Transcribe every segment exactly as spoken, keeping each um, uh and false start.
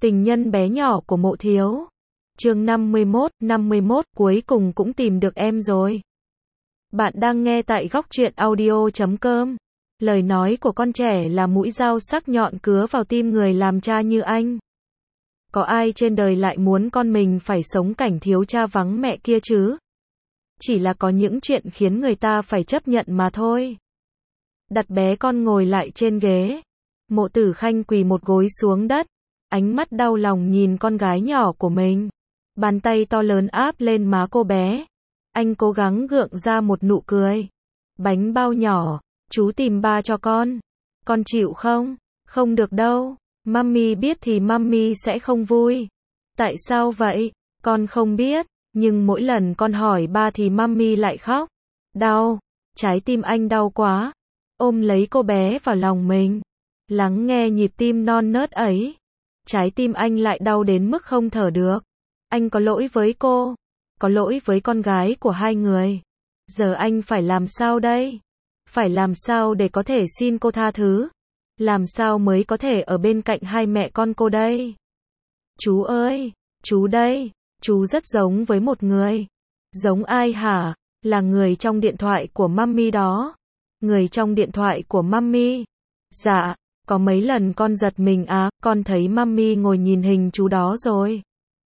Tình nhân bé nhỏ của Mộ Thiếu. Chương năm mươi mốt, năm mươi mốt, cuối cùng cũng tìm được em rồi. Bạn đang nghe tại góc truyện audio chấm com. Lời nói của con trẻ là mũi dao sắc nhọn cứa vào tim người làm cha như anh. Có ai trên đời lại muốn con mình phải sống cảnh thiếu cha vắng mẹ kia chứ? Chỉ là có những chuyện khiến người ta phải chấp nhận mà thôi. Đặt bé con ngồi lại trên ghế. Mộ Tử Khanh quỳ một gối xuống đất. Ánh mắt đau lòng nhìn con gái nhỏ của mình. Bàn tay to lớn áp lên má cô bé. Anh cố gắng gượng ra một nụ cười. Bánh bao nhỏ, chú tìm ba cho con. Con chịu không? Không được đâu. Mummy biết thì mummy sẽ không vui. Tại sao vậy? Con không biết. Nhưng mỗi lần con hỏi ba thì mummy lại khóc. Đau. Trái tim anh đau quá. Ôm lấy cô bé vào lòng mình. Lắng nghe nhịp tim non nớt ấy. Trái tim anh lại đau đến mức không thở được. Anh có lỗi với cô. Có lỗi với con gái của hai người. Giờ anh phải làm sao đây? Phải làm sao để có thể xin cô tha thứ? Làm sao mới có thể ở bên cạnh hai mẹ con cô đây? Chú ơi, chú đây, chú rất giống với một người. Giống ai hả? Là người trong điện thoại của mummy đó. Người trong điện thoại của mummy. Dạ, có mấy lần con giật mình à, con thấy mummy ngồi nhìn hình chú đó rồi.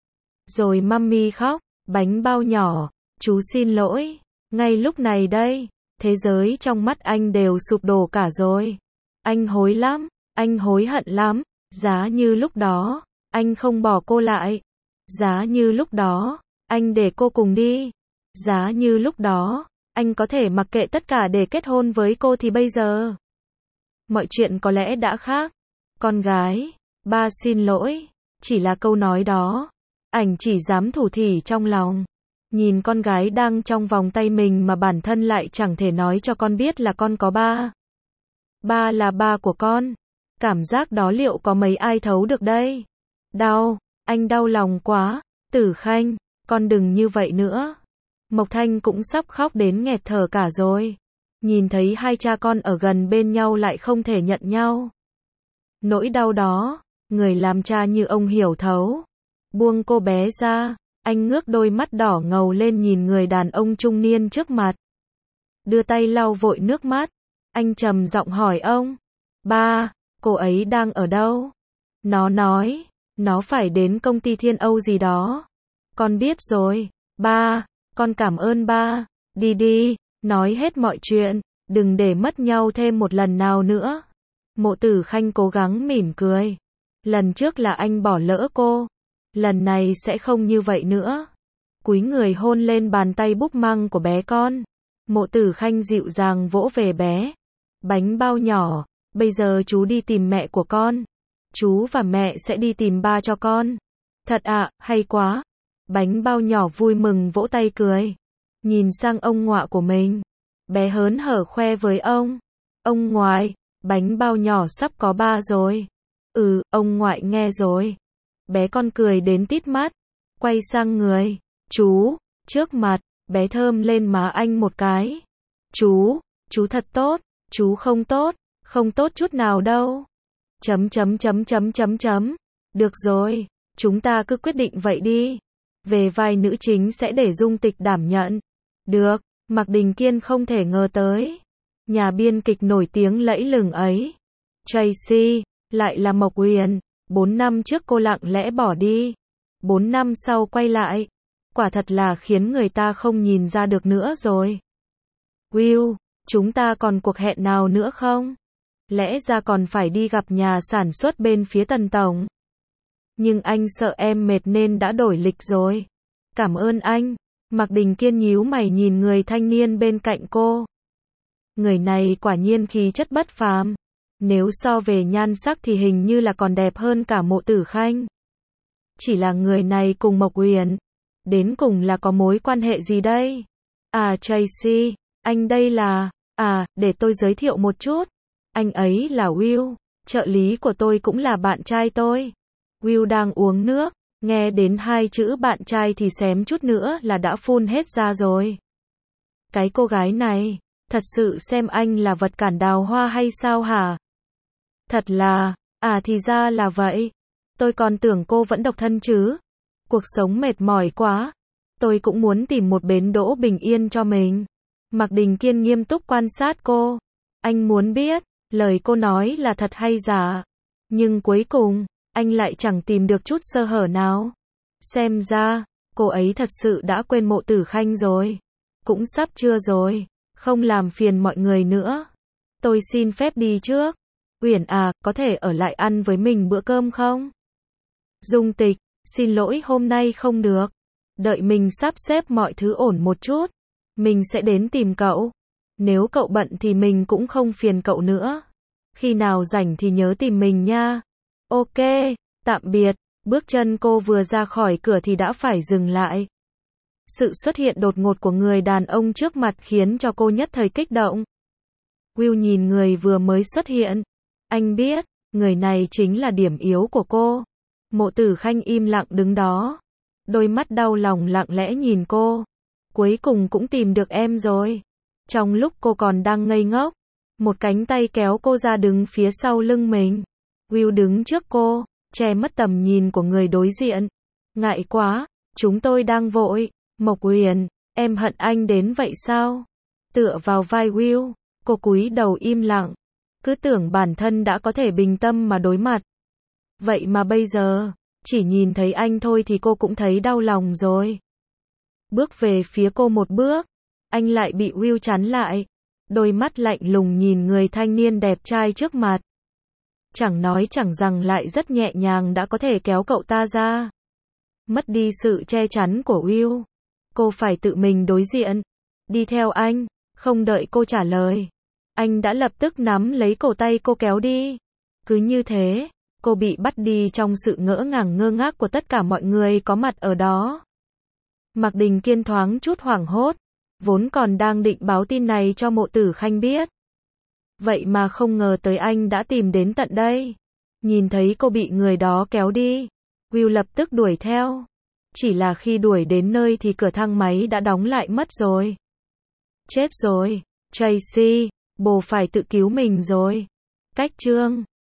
Rồi mummy khóc, bánh bao nhỏ, chú xin lỗi. Ngay lúc này đây, thế giới trong mắt anh đều sụp đổ cả rồi. Anh hối lắm, anh hối hận lắm. Giá như lúc đó, anh không bỏ cô lại. Giá như lúc đó, anh để cô cùng đi. Giá như lúc đó, anh có thể mặc kệ tất cả để kết hôn với cô thì bây giờ mọi chuyện có lẽ đã khác. Con gái, ba xin lỗi, chỉ là câu nói đó. Ảnh chỉ dám thủ thỉ trong lòng. Nhìn con gái đang trong vòng tay mình mà bản thân lại chẳng thể nói cho con biết là con có ba. Ba là ba của con. Cảm giác đó liệu có mấy ai thấu được đây? Đau, anh đau lòng quá. Tử Khanh, con đừng như vậy nữa. Mộc Thanh cũng sắp khóc đến nghẹt thở cả rồi. Nhìn thấy hai cha con ở gần bên nhau lại không thể nhận nhau. Nỗi đau đó, người làm cha như ông hiểu thấu. Buông cô bé ra, anh ngước đôi mắt đỏ ngầu lên nhìn người đàn ông trung niên trước mặt. Đưa tay lau vội nước mắt. Anh trầm giọng hỏi ông. Ba, cô ấy đang ở đâu? Nó nói, nó phải đến công ty Thiên Âu gì đó. Con biết rồi. Ba, con cảm ơn ba. Đi đi, nói hết mọi chuyện, đừng để mất nhau thêm một lần nào nữa. Mộ Tử Khanh cố gắng mỉm cười. Lần trước là anh bỏ lỡ cô. Lần này sẽ không như vậy nữa. Cúi người hôn lên bàn tay búp măng của bé con. Mộ Tử Khanh dịu dàng vỗ về bé. Bánh bao nhỏ, bây giờ chú đi tìm mẹ của con. Chú và mẹ sẽ đi tìm ba cho con. Thật ạ, à, hay quá. Bánh bao nhỏ vui mừng vỗ tay cười. Nhìn sang ông ngoại của mình. Bé hớn hở khoe với ông. Ông ngoại, bánh bao nhỏ sắp có ba rồi. Ừ, ông ngoại nghe rồi. Bé con cười đến tít mắt. Quay sang người. Chú, trước mặt, bé thơm lên má anh một cái. Chú, chú thật tốt. Chú không tốt, không tốt chút nào đâu. Chấm chấm chấm chấm chấm chấm. Được rồi, chúng ta cứ quyết định vậy đi. Về vai nữ chính sẽ để Dung Tịch đảm nhận. Được, Mạc Đình Kiên không thể ngờ tới. Nhà biên kịch nổi tiếng lẫy lừng ấy. Tracy, lại là Mộc Uyển. Bốn năm trước cô lặng lẽ bỏ đi. Bốn năm sau quay lại. Quả thật là khiến người ta không nhìn ra được nữa rồi. Will, chúng ta còn cuộc hẹn nào nữa không? Lẽ ra còn phải đi gặp nhà sản xuất bên phía Tần Tổng. Nhưng anh sợ em mệt nên đã đổi lịch rồi. Cảm ơn anh. Mạc Đình Kiên nhíu mày nhìn người thanh niên bên cạnh cô. Người này quả nhiên khí chất bất phàm. Nếu so về nhan sắc thì hình như là còn đẹp hơn cả Mộ Tử Khanh. Chỉ là người này cùng Mộc Uyển. Đến cùng là có mối quan hệ gì đây? À Tracy, anh đây là... À, để tôi giới thiệu một chút. Anh ấy là Will, trợ lý của tôi cũng là bạn trai tôi. Will đang uống nước, nghe đến hai chữ bạn trai thì xém chút nữa là đã phun hết ra rồi. Cái cô gái này, thật sự xem anh là vật cản đào hoa hay sao hả? Thật là, à thì ra là vậy. Tôi còn tưởng cô vẫn độc thân chứ. Cuộc sống mệt mỏi quá. Tôi cũng muốn tìm một bến đỗ bình yên cho mình. Mạc Đình Kiên nghiêm túc quan sát cô. Anh muốn biết, lời cô nói là thật hay giả. Nhưng cuối cùng, anh lại chẳng tìm được chút sơ hở nào. Xem ra, cô ấy thật sự đã quên Mộ Tử Khanh rồi. Cũng sắp trưa rồi, không làm phiền mọi người nữa. Tôi xin phép đi trước. Uyển à, có thể ở lại ăn với mình bữa cơm không? Dung Tịch, xin lỗi hôm nay không được. Đợi mình sắp xếp mọi thứ ổn một chút. Mình sẽ đến tìm cậu. Nếu cậu bận thì mình cũng không phiền cậu nữa. Khi nào rảnh thì nhớ tìm mình nha. Ok, tạm biệt. Bước chân cô vừa ra khỏi cửa thì đã phải dừng lại. Sự xuất hiện đột ngột của người đàn ông trước mặt khiến cho cô nhất thời kích động. Will nhìn người vừa mới xuất hiện. Anh biết, người này chính là điểm yếu của cô. Mộ Tử Khanh im lặng đứng đó. Đôi mắt đau lòng lặng lẽ nhìn cô. Cuối cùng cũng tìm được em rồi. Trong lúc cô còn đang ngây ngốc, một cánh tay kéo cô ra đứng phía sau lưng mình. Will đứng trước cô, che mất tầm nhìn của người đối diện. Ngại quá, chúng tôi đang vội. Mộc Uyển, em hận anh đến vậy sao? Tựa vào vai Will, cô cúi đầu im lặng. Cứ tưởng bản thân đã có thể bình tâm mà đối mặt. Vậy mà bây giờ, chỉ nhìn thấy anh thôi thì cô cũng thấy đau lòng rồi. Bước về phía cô một bước, anh lại bị Will chắn lại. Đôi mắt lạnh lùng nhìn người thanh niên đẹp trai trước mặt. Chẳng nói chẳng rằng lại rất nhẹ nhàng đã có thể kéo cậu ta ra. Mất đi sự che chắn của Will. Cô phải tự mình đối diện. Đi theo anh, không đợi cô trả lời. Anh đã lập tức nắm lấy cổ tay cô kéo đi. Cứ như thế, cô bị bắt đi trong sự ngỡ ngàng ngơ ngác của tất cả mọi người có mặt ở đó. Mạc Đình Kiên thoáng chút hoảng hốt. Vốn còn đang định báo tin này cho Mộ Tử Khanh biết. Vậy mà không ngờ tới anh đã tìm đến tận đây. Nhìn thấy cô bị người đó kéo đi, Will lập tức đuổi theo. Chỉ là khi đuổi đến nơi thì cửa thang máy đã đóng lại mất rồi. Chết rồi, Tracy, bồ phải tự cứu mình rồi. Cách chương